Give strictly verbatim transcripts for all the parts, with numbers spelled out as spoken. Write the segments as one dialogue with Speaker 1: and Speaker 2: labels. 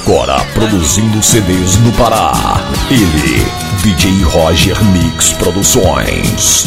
Speaker 1: agora produzindo C Ds no Pará. Ele, D J Roger Mix Produções.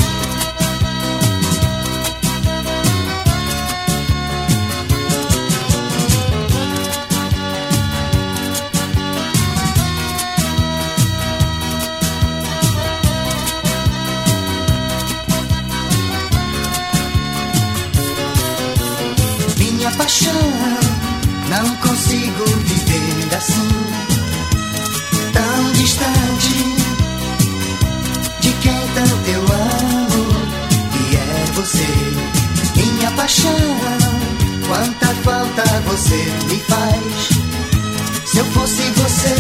Speaker 2: Minha paixão, não consigo viver assim, tão distante de quem tanto eu amo, e é você. Minha paixão, quanta falta você me faz. Se eu fosse você,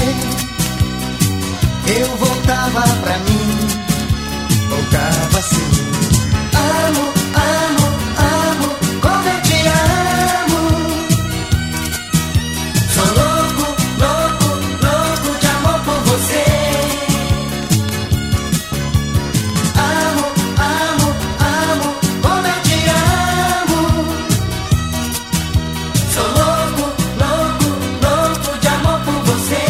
Speaker 2: eu voltava pra mim, voltava assim. Amo, amo, amo, como eu te amo. Sou louco, louco, louco de amor por você. Amo, amo, amo, como eu te amo. Sou louco, louco, louco de amor por você.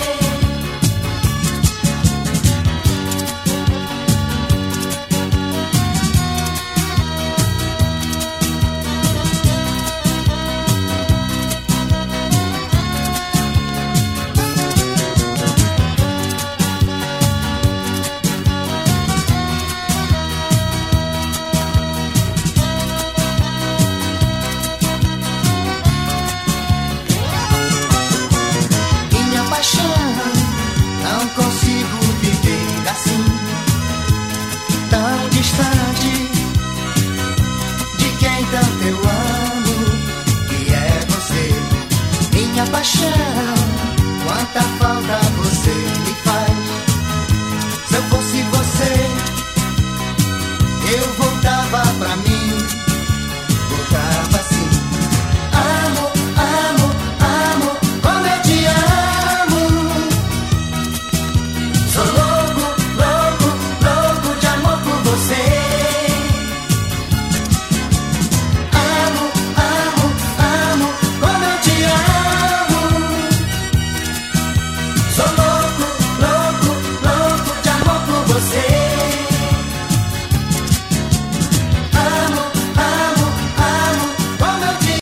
Speaker 2: Minha paixão, não consigo viver assim, tão distante de quem tanto eu amo, e é você. Minha paixão, quanta falta você me faz. Se eu fosse você, eu voltava pra mim,